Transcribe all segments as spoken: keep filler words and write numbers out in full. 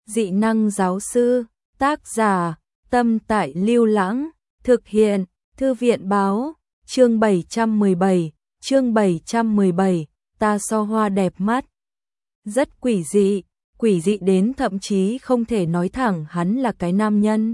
Dị năng giáo sư, tác giả, Tâm Tại Lưu Lãng, thực hiện, Thư viện báo, chương bảy trăm mười bảy, chương bảy trăm mười bảy, ta so hoa đẹp mắt. Rất quỷ dị, quỷ dị đến thậm chí không thể nói thẳng hắn là cái nam nhân.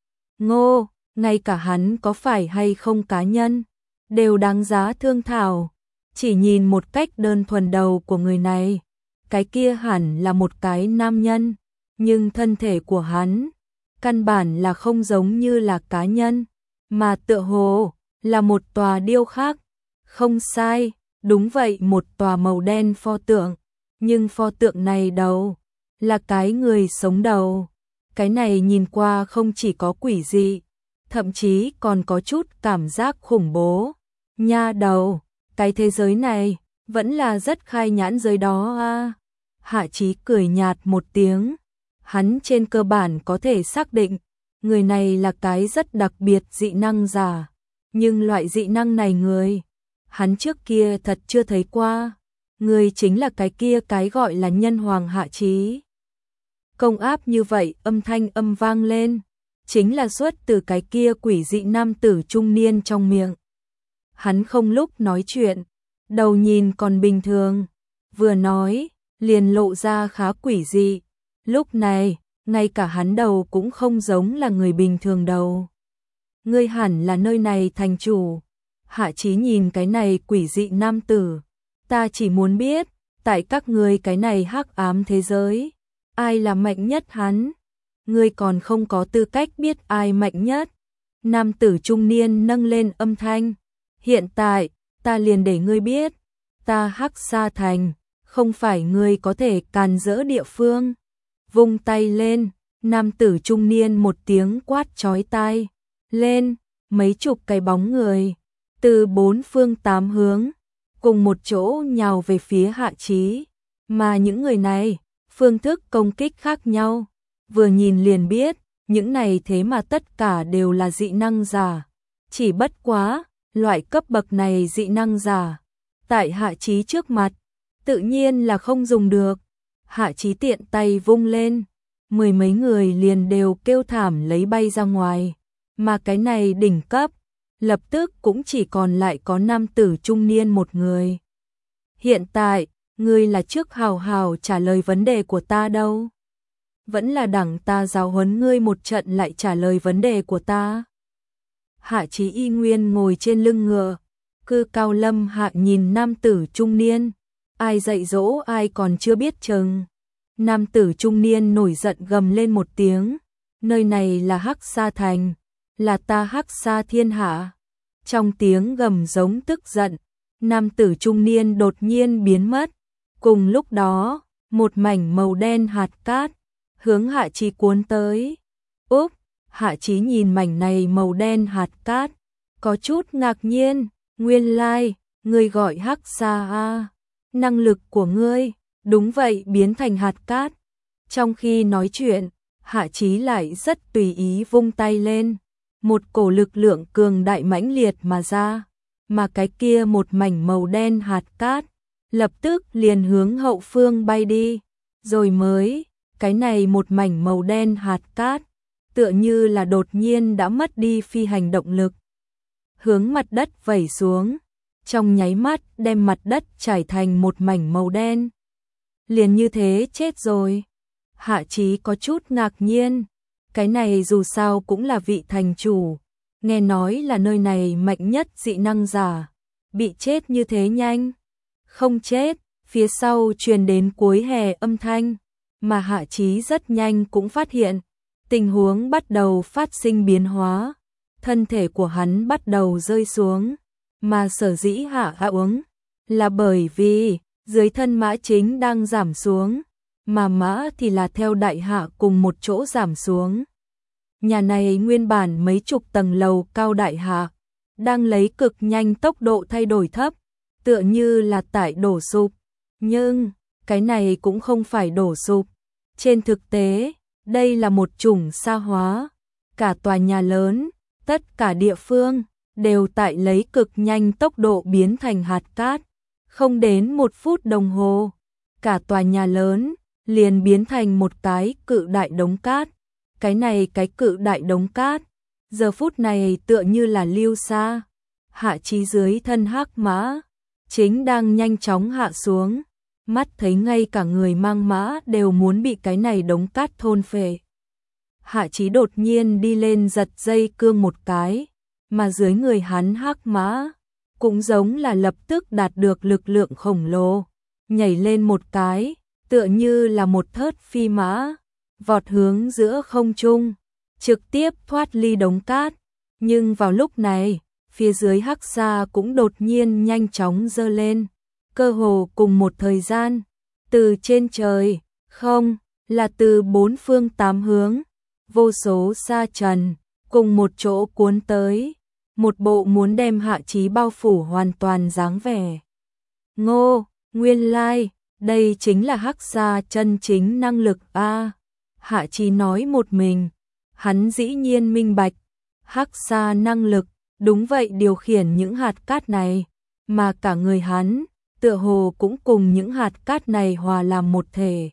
Ngô, ngay cả hắn có phải hay không cá nhân, đều đáng giá thương thảo. Chỉ nhìn một cách đơn thuần đầu của người này, cái kia hẳn là một cái nam nhân, nhưng thân thể của hắn căn bản là không giống như là cá nhân, mà tựa hồ là một tòa điêu khắc. Không sai, đúng vậy, một tòa màu đen pho tượng, nhưng pho tượng này đầu là cái người sống đầu. Cái này nhìn qua không chỉ có quỷ dị, thậm chí còn có chút cảm giác khủng bố. Nha đầu, cái thế giới này vẫn là rất khai nhãn giới đó a. Hạ Chí cười nhạt một tiếng, hắn trên cơ bản có thể xác định người này là cái rất đặc biệt dị năng giả, nhưng loại dị năng này người hắn trước kia thật chưa thấy qua. Người chính là cái kia cái gọi là nhân hoàng Hạ Chí. Công áp như vậy, âm thanh âm vang lên, chính là xuất từ cái kia quỷ dị nam tử trung niên trong miệng. Hắn không lúc nói chuyện, đầu nhìn còn bình thường, vừa nói liền lộ ra khá quỷ dị. Lúc này, ngay cả hắn đầu cũng không giống là người bình thường đầu. Ngươi hẳn là nơi này thành chủ. Hạ Chí nhìn cái này quỷ dị nam tử, ta chỉ muốn biết, tại các ngươi cái này hắc ám thế giới, ai là mạnh nhất hắn? Ngươi còn không có tư cách biết ai mạnh nhất. Nam tử trung niên nâng lên âm thanh, hiện tại, ta liền để ngươi biết, ta Hắc Sa Thành, không phải ngươi có thể càn rỡ địa phương. Vung tay lên, nam tử trung niên một tiếng quát chói tai lên, mấy chục cái bóng người từ bốn phương tám hướng cùng một chỗ nhào về phía Hạ Chí, mà những người này phương thức công kích khác nhau, vừa nhìn liền biết, những này thế mà tất cả đều là dị năng giả. Chỉ bất quá, loại cấp bậc này dị năng giả, tại Hạ Chí trước mặt, tự nhiên là không dùng được. Hạ Chí tiện tay vung lên, mười mấy người liền đều kêu thảm lấy bay ra ngoài, mà cái này đỉnh cấp, lập tức cũng chỉ còn lại có nam tử trung niên một người. Hiện tại, ngươi là trước hào hào trả lời vấn đề của ta đâu? Vẫn là đẳng ta giáo huấn ngươi một trận lại trả lời vấn đề của ta? Hạ Chí y nguyên ngồi trên lưng ngựa, cư cao lâm hạ nhìn nam tử trung niên, ai dạy dỗ ai còn chưa biết chừng. Nam tử trung niên nổi giận gầm lên một tiếng, nơi này là Hắc Sa Thành, là ta Hắc Sa thiên hạ. Trong tiếng gầm giống tức giận, nam tử trung niên đột nhiên biến mất. Cùng lúc đó, một mảnh màu đen hạt cát hướng Hạ Chí cuốn tới. Úp, Hạ Chí nhìn mảnh này màu đen hạt cát, có chút ngạc nhiên, nguyên lai, ngươi gọi Hắc Sa a, năng lực của ngươi, đúng vậy, biến thành hạt cát. Trong khi nói chuyện, Hạ Chí lại rất tùy ý vung tay lên, một cổ lực lượng cường đại mãnh liệt mà ra, mà cái kia một mảnh màu đen hạt cát lập tức liền hướng hậu phương bay đi, rồi mới, cái này một mảnh màu đen hạt cát, tựa như là đột nhiên đã mất đi phi hành động lực, hướng mặt đất vẩy xuống, trong nháy mắt đem mặt đất trải thành một mảnh màu đen. Liền như thế chết rồi. Hạ Chí có chút ngạc nhiên, cái này dù sao cũng là vị thành chủ, nghe nói là nơi này mạnh nhất dị năng giả, bị chết như thế nhanh. Không chết, phía sau truyền đến cuối hè âm thanh, mà Hạ Chí rất nhanh cũng phát hiện, tình huống bắt đầu phát sinh biến hóa, thân thể của hắn bắt đầu rơi xuống, mà sở dĩ hạ hạ uống, là bởi vì dưới thân mã chính đang giảm xuống, mà mã thì là theo đại hạ cùng một chỗ giảm xuống. Nhà này nguyên bản mấy chục tầng lầu cao đại hạ, đang lấy cực nhanh tốc độ thay đổi thấp, tựa như là tại đổ sụp, nhưng cái này cũng không phải đổ sụp. Trên thực tế, đây là một chủng sa hóa, cả tòa nhà lớn, tất cả địa phương đều tại lấy cực nhanh tốc độ biến thành hạt cát. Không đến một phút đồng hồ, cả tòa nhà lớn liền biến thành một cái cự đại đống cát. Cái này cái cự đại đống cát, giờ phút này tựa như là lưu sa. Hạ Chí dưới thân hắc mã, chính đang nhanh chóng hạ xuống, mắt thấy ngay cả người mang mã đều muốn bị cái này đống cát thôn phệ. Hạ Chí đột nhiên đi lên giật dây cương một cái, mà dưới người hắn hắc mã, cũng giống là lập tức đạt được lực lượng khổng lồ, nhảy lên một cái, tựa như là một thớt phi mã, vọt hướng giữa không trung, trực tiếp thoát ly đống cát. Nhưng vào lúc này, phía dưới hắc sa cũng đột nhiên nhanh chóng dơ lên, cơ hồ cùng một thời gian, từ trên trời, không, là từ bốn phương tám hướng, vô số sa trần, cùng một chỗ cuốn tới, một bộ muốn đem Hạ Chí bao phủ hoàn toàn dáng vẻ. Ngô, nguyên lai, đây chính là hắc sa chân chính năng lực a. Hạ Chí nói một mình, hắn dĩ nhiên minh bạch, hắc sa năng lực, đúng vậy điều khiển những hạt cát này, mà cả người hắn, tựa hồ cũng cùng những hạt cát này hòa làm một thể.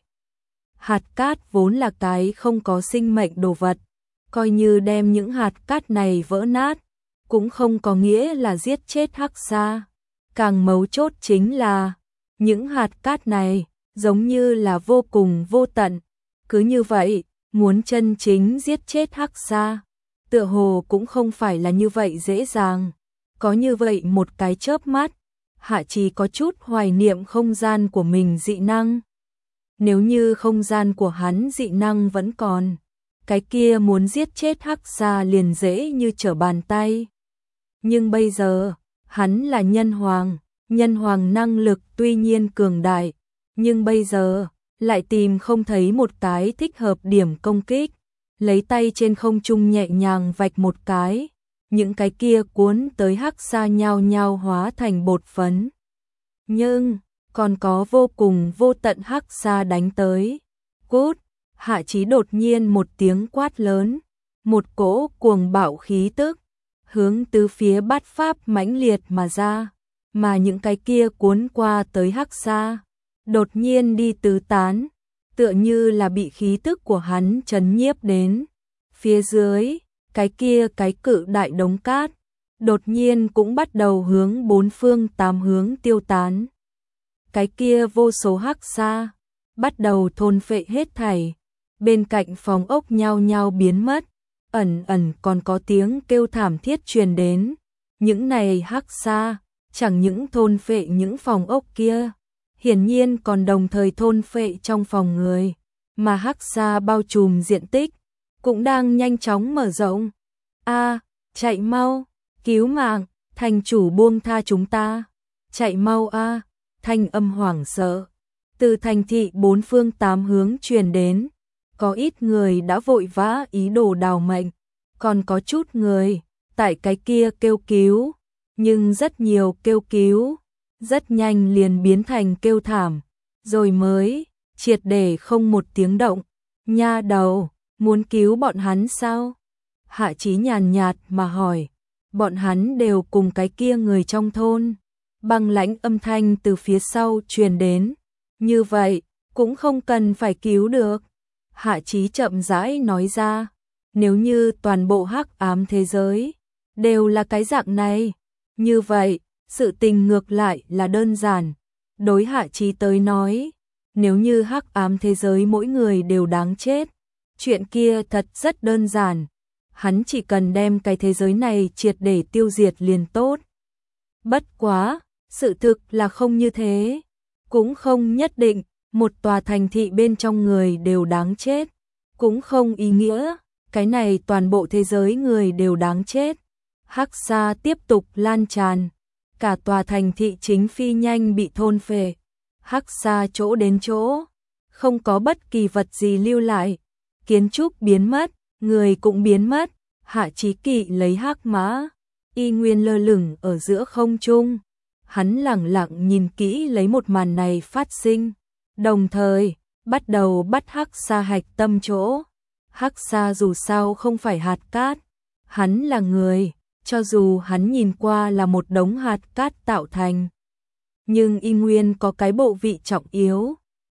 Hạt cát vốn là cái không có sinh mệnh đồ vật, coi như đem những hạt cát này vỡ nát, cũng không có nghĩa là giết chết hắc sa. Càng mấu chốt chính là, những hạt cát này, giống như là vô cùng vô tận. Cứ như vậy, muốn chân chính giết chết hắc sa, tựa hồ cũng không phải là như vậy dễ dàng. Có như vậy một cái chớp mắt, Hạ Chí có chút hoài niệm không gian của mình dị năng. Nếu như không gian của hắn dị năng vẫn còn, cái kia muốn giết chết hắc sa liền dễ như trở bàn tay. Nhưng bây giờ, hắn là nhân hoàng, nhân hoàng năng lực tuy nhiên cường đại, nhưng bây giờ, lại tìm không thấy một cái thích hợp điểm công kích, lấy tay trên không trung nhẹ nhàng vạch một cái, những cái kia cuốn tới hắc sa nhao nhao hóa thành bột phấn. Nhưng, còn có vô cùng vô tận hắc sa đánh tới. Cút, Hạ Chí đột nhiên một tiếng quát lớn, một cỗ cuồng bạo khí tức, hướng tứ phía bát pháp mãnh liệt mà ra, mà những cái kia cuốn qua tới hắc sa, đột nhiên đi tứ tán, tựa như là bị khí tức của hắn chấn nhiếp đến. Phía dưới, cái kia cái cự đại đống cát, đột nhiên cũng bắt đầu hướng bốn phương tám hướng tiêu tán. Cái kia vô số hắc sa, bắt đầu thôn phệ hết thảy, bên cạnh phòng ốc nhao nhao biến mất, ẩn ẩn còn có tiếng kêu thảm thiết truyền đến. Những này hắc sa, chẳng những thôn phệ những phòng ốc kia, hiển nhiên còn đồng thời thôn phệ trong phòng người, mà hắc sa bao trùm diện tích, cũng đang nhanh chóng mở rộng. A, chạy mau, cứu mạng, thành chủ buông tha chúng ta, chạy mau a, thanh âm hoảng sợ, từ thành thị bốn phương tám hướng truyền đến, có ít người đã vội vã ý đồ đào mệnh, còn có chút người, tại cái kia kêu cứu, nhưng rất nhiều kêu cứu, rất nhanh liền biến thành kêu thảm, rồi mới, triệt để không một tiếng động. Nha đầu, muốn cứu bọn hắn sao? Hạ Chí nhàn nhạt mà hỏi, bọn hắn đều cùng cái kia người trong thôn. Băng lãnh âm thanh từ phía sau truyền đến, như vậy, cũng không cần phải cứu được. Hạ Chí chậm rãi nói ra, nếu như toàn bộ hắc ám thế giới đều là cái dạng này, như vậy, sự tình ngược lại là đơn giản. Đối Hạ Chí tới nói, nếu như hắc ám thế giới mỗi người đều đáng chết, chuyện kia thật rất đơn giản. Hắn chỉ cần đem cái thế giới này triệt để tiêu diệt liền tốt. Bất quá, sự thực là không như thế, cũng không nhất định một tòa thành thị bên trong người đều đáng chết, cũng không ý nghĩa cái này toàn bộ thế giới người đều đáng chết. Hắc sa tiếp tục lan tràn, cả tòa thành thị chính phi nhanh bị thôn phệ. Hắc sa chỗ đến chỗ, không có bất kỳ vật gì lưu lại, kiến trúc biến mất, người cũng biến mất. Hạ Chí Kỵ lấy hắc mã, y nguyên lơ lửng ở giữa không trung. Hắn lẳng lặng nhìn kỹ lấy một màn này phát sinh, đồng thời bắt đầu bắt hắc sa hạch tâm chỗ. Hắc sa dù sao không phải hạt cát, hắn là người, cho dù hắn nhìn qua là một đống hạt cát tạo thành, nhưng y nguyên có cái bộ vị trọng yếu,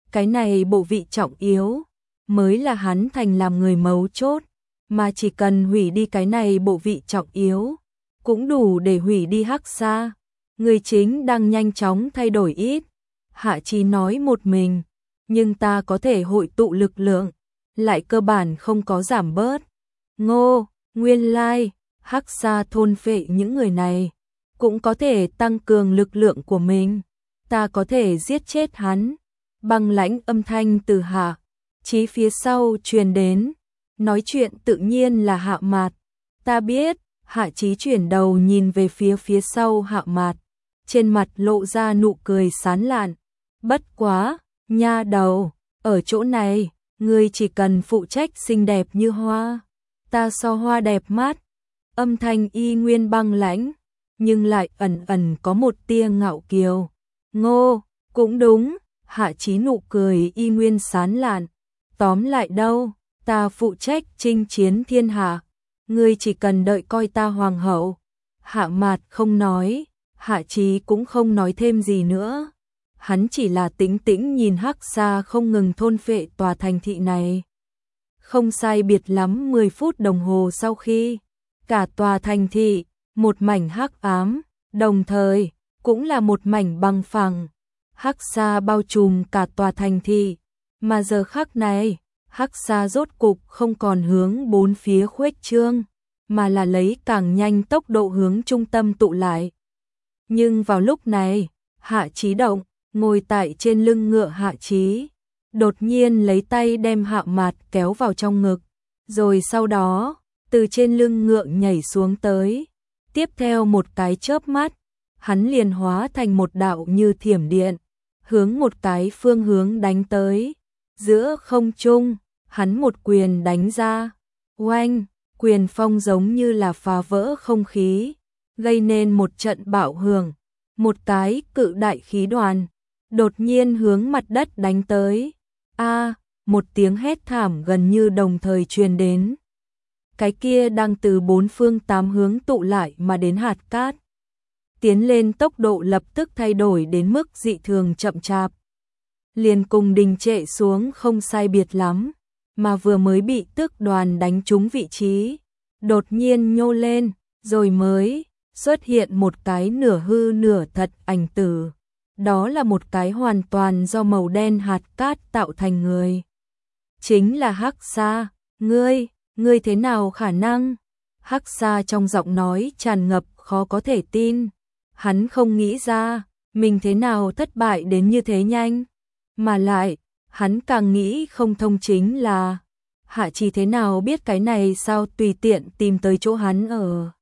cái này bộ vị trọng yếu, mới là hắn thành làm người mấu chốt, mà chỉ cần hủy đi cái này bộ vị trọng yếu, cũng đủ để hủy đi Hắc Xa. Người chính đang nhanh chóng thay đổi ít, Hạ Chí nói một mình, nhưng ta có thể hội tụ lực lượng, lại cơ bản không có giảm bớt. Ngô, nguyên lai, Hắc Xa thôn phệ những người này, cũng có thể tăng cường lực lượng của mình, ta có thể giết chết hắn. Băng lãnh âm thanh từ Hạ Chí phía sau truyền đến, nói chuyện tự nhiên là Hạ Mạt. Ta biết. Hạ Chí chuyển đầu nhìn về phía phía sau Hạ Mạt, trên mặt lộ ra nụ cười sán lạn. Bất quá, nha đầu, ở chỗ này, ngươi chỉ cần phụ trách xinh đẹp như hoa, ta so hoa đẹp mắt. Âm thanh y nguyên băng lãnh, nhưng lại ẩn ẩn có một tia ngạo kiều. Ngô, cũng đúng. Hạ Chí nụ cười y nguyên sán lạn. Tóm lại đâu, ta phụ trách chinh chiến thiên hạ, ngươi chỉ cần đợi coi ta hoàng hậu. Hạ Mạt không nói, Hạ Chí cũng không nói thêm gì nữa. Hắn chỉ là tĩnh tĩnh nhìn Hắc Xa không ngừng thôn phệ tòa thành thị này. Không sai biệt lắm mười phút đồng hồ sau khi, cả tòa thành thị, một mảnh hắc ám, đồng thời, cũng là một mảnh băng phẳng. Hắc Xa bao trùm cả tòa thành thị, mà giờ khắc này, Hắc Xa rốt cục không còn hướng bốn phía khuếch trương, mà là lấy càng nhanh tốc độ hướng trung tâm tụ lại. Nhưng vào lúc này, Hạ Chí động, ngồi tại trên lưng ngựa Hạ Chí, đột nhiên lấy tay đem Hạ Mạt kéo vào trong ngực, rồi sau đó, từ trên lưng ngựa nhảy xuống tới. Tiếp theo một cái chớp mắt, hắn liền hóa thành một đạo như thiểm điện, hướng một cái phương hướng đánh tới. Giữa không trung, hắn một quyền đánh ra, oanh, quyền phong giống như là phá vỡ không khí, gây nên một trận bạo hưởng. Một cái cự đại khí đoàn đột nhiên hướng mặt đất đánh tới. A, một tiếng hét thảm gần như đồng thời truyền đến. Cái kia đang từ bốn phương tám hướng tụ lại mà đến hạt cát, tiến lên tốc độ lập tức thay đổi đến mức dị thường chậm chạp, liền cùng đình trệ xuống không sai biệt lắm, mà vừa mới bị tước đoàn đánh trúng vị trí, đột nhiên nhô lên, rồi mới xuất hiện một cái nửa hư nửa thật ảnh tử. Đó là một cái hoàn toàn do màu đen hạt cát tạo thành người. Chính là Hắc Xa. Ngươi, ngươi thế nào khả năng? Hắc Xa trong giọng nói tràn ngập khó có thể tin. Hắn không nghĩ ra, mình thế nào thất bại đến như thế nhanh. Mà lại, hắn càng nghĩ không thông chính là Hạ Chí thế nào biết cái này sao tùy tiện tìm tới chỗ hắn ở.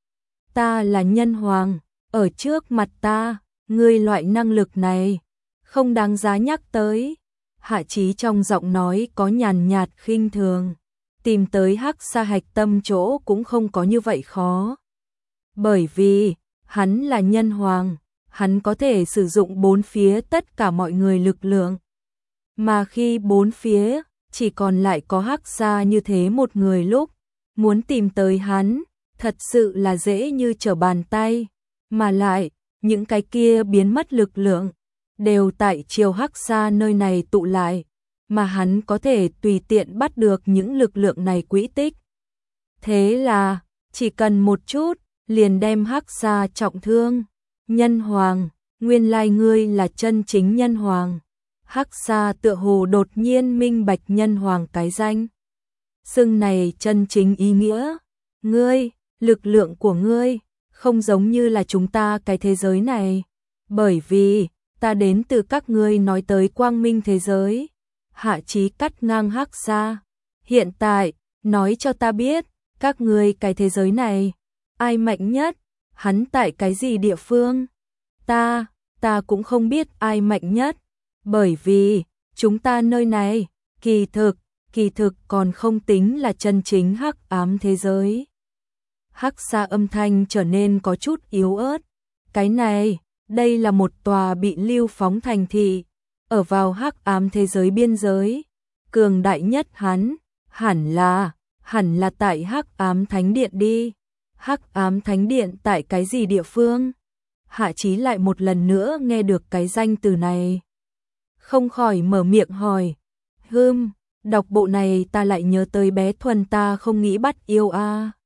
Ta là nhân hoàng, ở trước mặt ta, ngươi loại năng lực này, không đáng giá nhắc tới. Hạ Chí trong giọng nói có nhàn nhạt khinh thường. Tìm tới Hắc Xa hạch tâm chỗ cũng không có như vậy khó. Bởi vì, hắn là nhân hoàng, hắn có thể sử dụng bốn phía tất cả mọi người lực lượng. Mà khi bốn phía, chỉ còn lại có Hắc Xa như thế một người lúc, muốn tìm tới hắn, thật sự là dễ như trở bàn tay. Mà lại, những cái kia biến mất lực lượng, đều tại chiều Hắc Xa nơi này tụ lại, mà hắn có thể tùy tiện bắt được những lực lượng này quỹ tích. Thế là, chỉ cần một chút, liền đem Hắc Xa trọng thương. Nhân hoàng, nguyên lai ngươi là chân chính nhân hoàng. Hắc Xa tựa hồ đột nhiên minh bạch nhân hoàng cái danh xưng này chân chính ý nghĩa. Ngươi, lực lượng của ngươi, không giống như là chúng ta cái thế giới này. Bởi vì, ta đến từ các ngươi nói tới quang minh thế giới. Hạ Chí cắt ngang Hắc Xa. Hiện tại, nói cho ta biết, các ngươi cái thế giới này, ai mạnh nhất, hắn tại cái gì địa phương? Ta, ta cũng không biết ai mạnh nhất. Bởi vì, chúng ta nơi này, kỳ thực, kỳ thực còn không tính là chân chính hắc ám thế giới. Hắc Xa âm thanh trở nên có chút yếu ớt. Cái này, đây là một tòa bị lưu phóng thành thị, ở vào hắc ám thế giới biên giới. Cường đại nhất hắn, hẳn là, hẳn là tại hắc ám thánh điện đi. Hắc ám thánh điện tại cái gì địa phương? Hạ Chí lại một lần nữa nghe được cái danh từ này. không khỏi mở miệng hỏi. Hừm, đọc bộ này ta lại nhớ tới bé Thuần ta không nghĩ bắt yêu a.